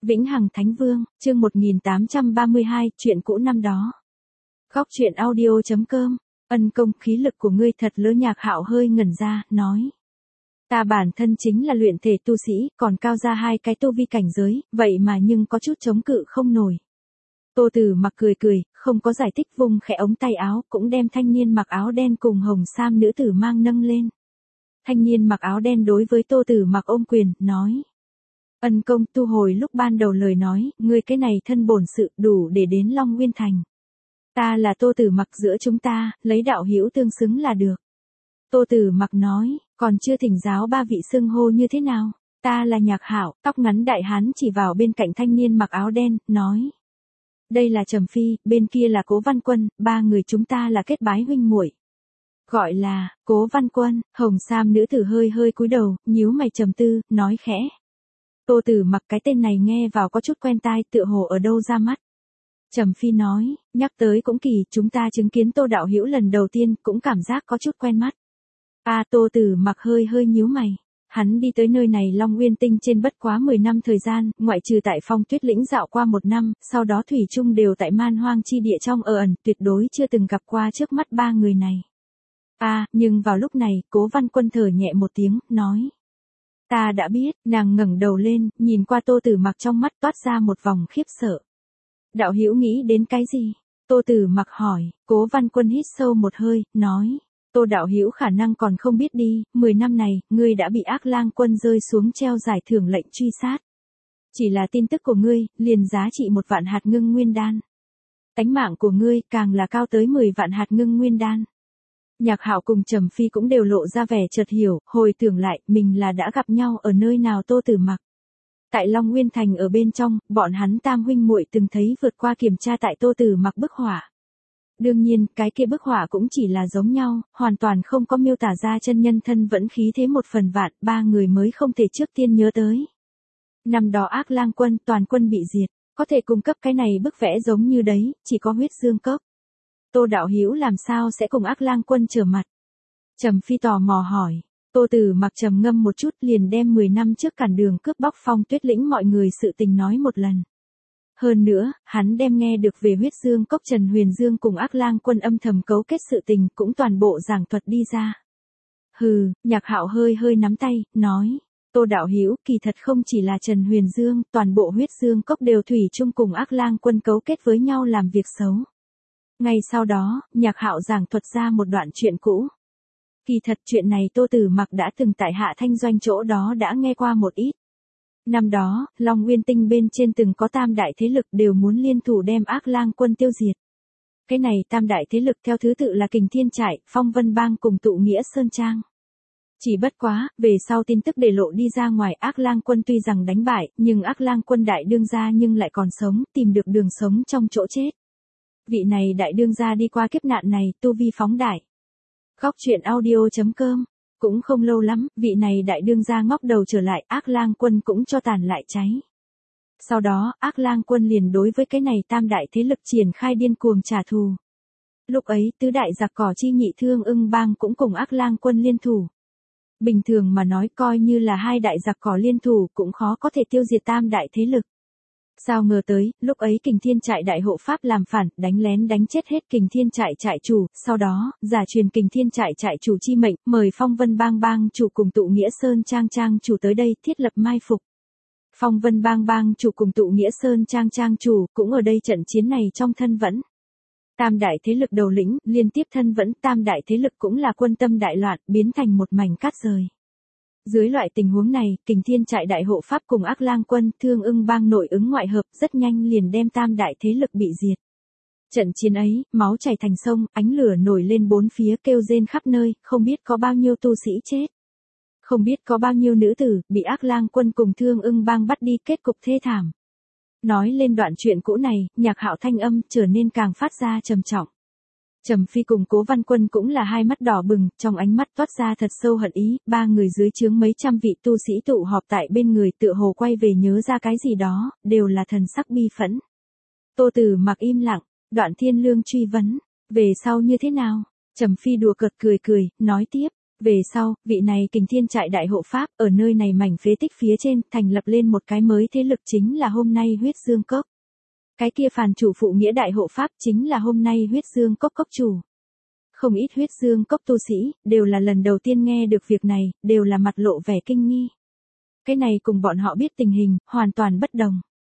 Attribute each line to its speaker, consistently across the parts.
Speaker 1: Vĩnh Hằng Thánh Vương, chương 1832, chuyện cũ năm đó. Góc truyện audio.com, ân công khí lực của ngươi thật lớn. Nhạc Hạo hơi ngẩn ra, nói. Ta bản thân chính là luyện thể tu sĩ, còn cao ra hai cái tu vi cảnh giới, vậy mà nhưng có chút chống cự không nổi. Tô Tử Mặc cười cười, không có giải thích, vung khẽ ống tay áo, cũng đem thanh niên mặc áo đen cùng hồng sam nữ tử mang nâng lên. Thanh niên mặc áo đen đối với Tô Tử Mặc ôm quyền, nói. Ân công, tu hồi lúc ban đầu lời nói, ngươi cái này thân bổn sự đủ để đến Long Nguyên Thành. Ta là Tô Tử Mặc, giữa chúng ta, lấy đạo hữu tương xứng là được. Tô Tử Mặc nói, còn chưa thỉnh giáo ba vị xưng hô như thế nào. Ta là Nhạc Hạo, tóc ngắn đại hán chỉ vào bên cạnh thanh niên mặc áo đen, nói. Đây là Trầm Phi, bên kia là Cố Văn Quân, ba người chúng ta là kết bái huynh muội. Gọi là, Cố Văn Quân, hồng sam nữ tử hơi cúi đầu, nhíu mày trầm tư, nói khẽ. Tô Tử Mặc, cái tên này nghe vào có chút quen tai, tựa hồ ở đâu ra mắt. Trầm Phi nói, nhắc tới cũng kỳ, chúng ta chứng kiến Tô đạo hữu lần đầu tiên, cũng cảm giác có chút quen mắt. Tô Tử Mặc hơi nhíu mày. Hắn đi tới nơi này Long Nguyên Tinh trên bất quá 10 năm thời gian, ngoại trừ tại Phong Tuyết Lĩnh dạo qua 1 năm, sau đó thủy chung đều tại Man Hoang chi địa trong ở ẩn, tuyệt đối chưa từng gặp qua trước mắt ba người này. Nhưng vào lúc này, Cố Văn Quân thở nhẹ một tiếng, nói. Ta đã biết. Nàng ngẩng đầu lên, nhìn qua Tô Tử Mặc, trong mắt toát ra một vòng khiếp sợ. Đạo hữu nghĩ đến cái gì? Tô Tử Mặc hỏi. Cố Văn Quân hít sâu một hơi, nói. Tô đạo hữu khả năng còn không biết đi, 10 năm này, ngươi đã bị Ác Lang Quân rơi xuống treo giải thưởng lệnh truy sát. Chỉ là tin tức của ngươi, liền giá trị 1 vạn hạt ngưng nguyên đan. Tánh mạng của ngươi, càng là cao tới 10 vạn hạt ngưng nguyên đan. Nhạc Hạo cùng Trầm Phi cũng đều lộ ra vẻ chợt hiểu, hồi tưởng lại, mình là đã gặp nhau ở nơi nào. Tô Tử Mặc. Tại Long Nguyên Thành ở bên trong, bọn hắn tam huynh muội từng thấy vượt qua kiểm tra tại Tô Tử Mặc bức họa. Đương nhiên, cái kia bức họa cũng chỉ là giống nhau, hoàn toàn không có miêu tả ra chân nhân thân vẫn khí thế 1 phần vạn, ba người mới không thể trước tiên nhớ tới. Năm đó Ác Lang Quân toàn quân bị diệt, có thể cung cấp cái này bức vẽ giống như đấy, chỉ có Huyết Dương Cốc. Tô đạo hữu làm sao sẽ cùng Ác Lang Quân trở mặt? Trầm Phi tò mò hỏi. Tô Tử Mặc trầm ngâm một chút, liền đem 10 năm trước cản đường cướp bóc Phong Tuyết Lĩnh mọi người sự tình nói một lần. Hơn nữa, hắn đem nghe được về Huyết Dương Cốc Trần Huyền Dương cùng Ác Lang Quân âm thầm cấu kết sự tình cũng toàn bộ giảng thuật đi ra. Nhạc Hạo hơi nắm tay, nói. Tô đạo hữu, kỳ thật không chỉ là Trần Huyền Dương, toàn bộ Huyết Dương Cốc đều thủy chung cùng Ác Lang Quân cấu kết với nhau làm việc xấu. Ngay sau đó, Nhạc Hạo giảng thuật ra một đoạn chuyện cũ. Kỳ thật chuyện này Tô Tử Mặc đã từng tại Hạ Thanh Doanh chỗ đó đã nghe qua một ít. Năm đó, Long Nguyên Tinh bên trên từng có tam đại thế lực đều muốn liên thủ đem Ác Lang Quân tiêu diệt. Cái này tam đại thế lực theo thứ tự là Kình Thiên Trại, Phong Vân Bang cùng Tụ Nghĩa Sơn Trang. Chỉ bất quá, về sau tin tức để lộ đi ra ngoài, Ác Lang Quân tuy rằng đánh bại, nhưng Ác Lang Quân đại đương gia nhưng lại còn sống, tìm được đường sống trong chỗ chết. Vị này đại đương gia đi qua kiếp nạn này, tu vi phóng đại. Góc truyện audio.com. Cũng không lâu lắm, vị này đại đương gia ngóc đầu trở lại, Ác Lang Quân cũng cho tàn lại cháy. Sau đó, Ác Lang Quân liền đối với cái này tam đại thế lực triển khai điên cuồng trả thù. Lúc ấy, tứ đại giặc cỏ chi nhị Thương Ưng Bang cũng cùng Ác Lang Quân liên thủ. Bình thường mà nói, coi như là hai đại giặc cỏ liên thủ cũng khó có thể tiêu diệt tam đại thế lực. Sao ngờ tới, lúc ấy Kình Thiên Trại đại hộ pháp làm phản, đánh lén đánh chết hết Kình Thiên Trại trại chủ, sau đó, giả truyền Kình Thiên Trại trại chủ chi mệnh, mời Phong Vân Bang bang chủ cùng Tụ Nghĩa Sơn Trang chủ tới đây, thiết lập mai phục. Phong Vân Bang bang chủ cùng Tụ Nghĩa Sơn Trang chủ, cũng ở đây trận chiến này trong thân vẫn. Tam đại thế lực đầu lĩnh, liên tiếp thân vẫn, tam đại thế lực cũng là quân tâm đại loạn, biến thành một mảnh cát rời. Dưới loại tình huống này, Kình Thiên Trại đại hộ pháp cùng Ác Lang Quân, Thương Ưng Bang nội ứng ngoại hợp, rất nhanh liền đem tam đại thế lực bị diệt. Trận chiến ấy, máu chảy thành sông, ánh lửa nổi lên bốn phía, kêu rên khắp nơi, không biết có bao nhiêu tu sĩ chết. Không biết có bao nhiêu nữ tử, bị Ác Lang Quân cùng Thương Ưng Bang bắt đi, kết cục thê thảm. Nói lên đoạn chuyện cũ này, Nhạc Hạo thanh âm trở nên càng phát ra trầm trọng. Trầm Phi cùng Cố Văn Quân cũng là hai mắt đỏ bừng, trong ánh mắt toát ra thật sâu hận ý, ba người dưới trướng mấy trăm vị tu sĩ tụ họp tại bên người, tựa hồ quay về nhớ ra cái gì đó, đều là thần sắc bi phẫn. Tô Tử Mặc im lặng, Đoạn Thiên Lương truy vấn, về sau như thế nào? Trầm Phi đùa cợt cười, nói tiếp, Về sau, vị này Kình Thiên Trại đại hộ pháp, ở nơi này mảnh phế tích phía trên, thành lập lên một cái mới thế lực chính là hôm nay Huyết Dương Cốc. Cái kia phàn chủ phụ nghĩa đại hộ pháp chính là hôm nay Huyết Dương Cốc cốc chủ. Không ít Huyết Dương Cốc tu sĩ, đều là lần đầu tiên nghe được việc này, đều là mặt lộ vẻ kinh nghi. Cái này cùng bọn họ biết tình hình, hoàn toàn bất đồng.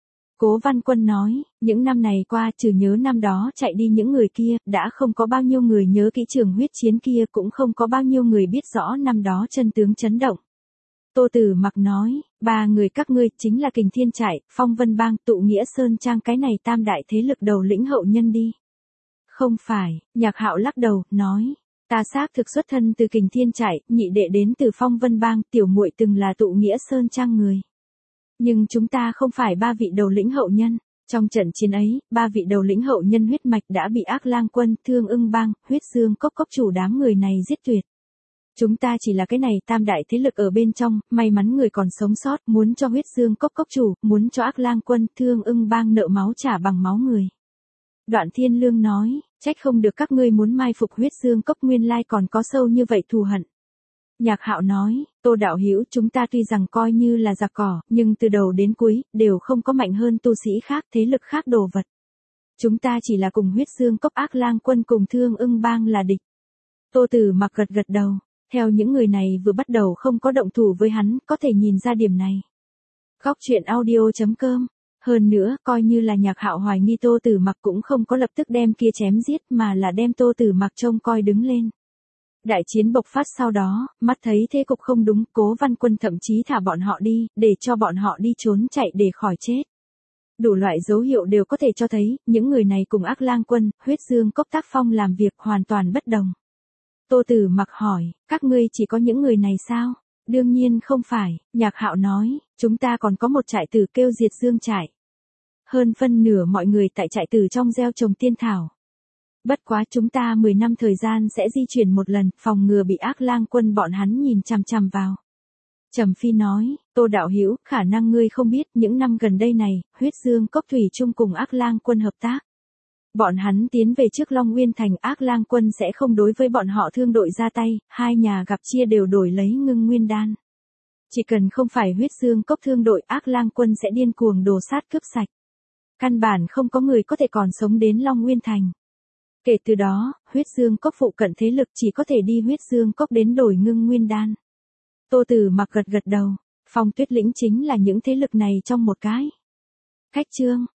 Speaker 1: Cố Văn Quân nói, những năm này qua trừ nhớ năm đó chạy đi những người kia, đã không có bao nhiêu người nhớ kỹ trường huyết chiến kia, cũng không có bao nhiêu người biết rõ năm đó chân tướng chấn động. Tô Tử Mặc nói, ba người các ngươi chính là Kình Thiên Trại, Phong Vân Bang, Tụ Nghĩa Sơn Trang cái này tam đại thế lực đầu lĩnh hậu nhân đi. Không phải, Nhạc Hạo lắc đầu, nói, ta xác thực xuất thân từ Kình Thiên Trại, nhị đệ đến từ Phong Vân Bang, tiểu muội từng là Tụ Nghĩa Sơn Trang người. Nhưng chúng ta không phải ba vị đầu lĩnh hậu nhân. Trong trận chiến ấy, ba vị đầu lĩnh hậu nhân huyết mạch đã bị Ác Lang Quân, Thương Ưng Bang, Huyết Dương Cốc cốc chủ đám người này giết tuyệt. Chúng ta chỉ là cái này tam đại thế lực ở bên trong, may mắn người còn sống sót, muốn cho Huyết Dương Cốc cốc chủ, muốn cho Ác Lang Quân, Thương Ưng Bang nợ máu trả bằng máu người. Đoạn Thiên Lương nói, trách không được các ngươi muốn mai phục Huyết Dương Cốc, nguyên lai còn có sâu như vậy thù hận. Nhạc Hạo nói, Tô đạo hữu, chúng ta tuy rằng coi như là giặc cỏ, nhưng từ đầu đến cuối, đều không có mạnh hơn tu sĩ khác, thế lực khác đồ vật. Chúng ta chỉ là cùng Huyết Dương Cốc, Ác Lang Quân cùng Thương Ưng Bang là địch. Tô Tử Mặc gật gật đầu, theo những người này vừa bắt đầu không có động thủ với hắn, có thể nhìn ra điểm này. Góc truyện audio.com. Hơn nữa, coi như là Nhạc Hạo hoài nghi Tô Tử Mặc cũng không có lập tức đem kia chém giết, mà là đem Tô Tử Mặc trông coi đứng lên. Đại chiến bộc phát sau đó, mắt thấy thế cục không đúng, Cố Văn Quân thậm chí thả bọn họ đi, để cho bọn họ đi trốn chạy để khỏi chết. Đủ loại dấu hiệu đều có thể cho thấy, những người này cùng Ác Lang Quân, Huyết Dương Cốc tác phong làm việc hoàn toàn bất đồng. Tô Tử Mặc hỏi, các ngươi chỉ có những người này sao? Đương nhiên không phải, Nhạc Hạo nói, chúng ta còn có một trại tử kêu Diệt Dương trại. Hơn phân nửa mọi người tại trại tử trong gieo trồng tiên thảo. Bất quá chúng ta 10 năm thời gian sẽ di chuyển một lần, phòng ngừa bị Ác Lang Quân bọn hắn nhìn chằm chằm vào. Trầm Phi nói, Tô đạo hữu, khả năng ngươi không biết, những năm gần đây này, Huyết Dương Cốc thủy chung cùng Ác Lang Quân hợp tác. Bọn hắn tiến về trước Long Nguyên thành, Ác Lang Quân sẽ không đối với bọn họ thương đội ra tay, hai nhà gặp chia đều đổi lấy ngưng nguyên đan. Chỉ cần không phải Huyết Dương Cốc thương đội, Ác Lang Quân sẽ điên cuồng đồ sát cướp sạch. Căn bản không có người có thể còn sống đến Long Nguyên thành. Kể từ đó, Huyết Dương Cốc phụ cận thế lực chỉ có thể đi Huyết Dương Cốc đến đổi ngưng nguyên đan. Tô Tử Mặc gật gật đầu, Phong Tuyết Lĩnh chính là những thế lực này trong một cái. Khách chương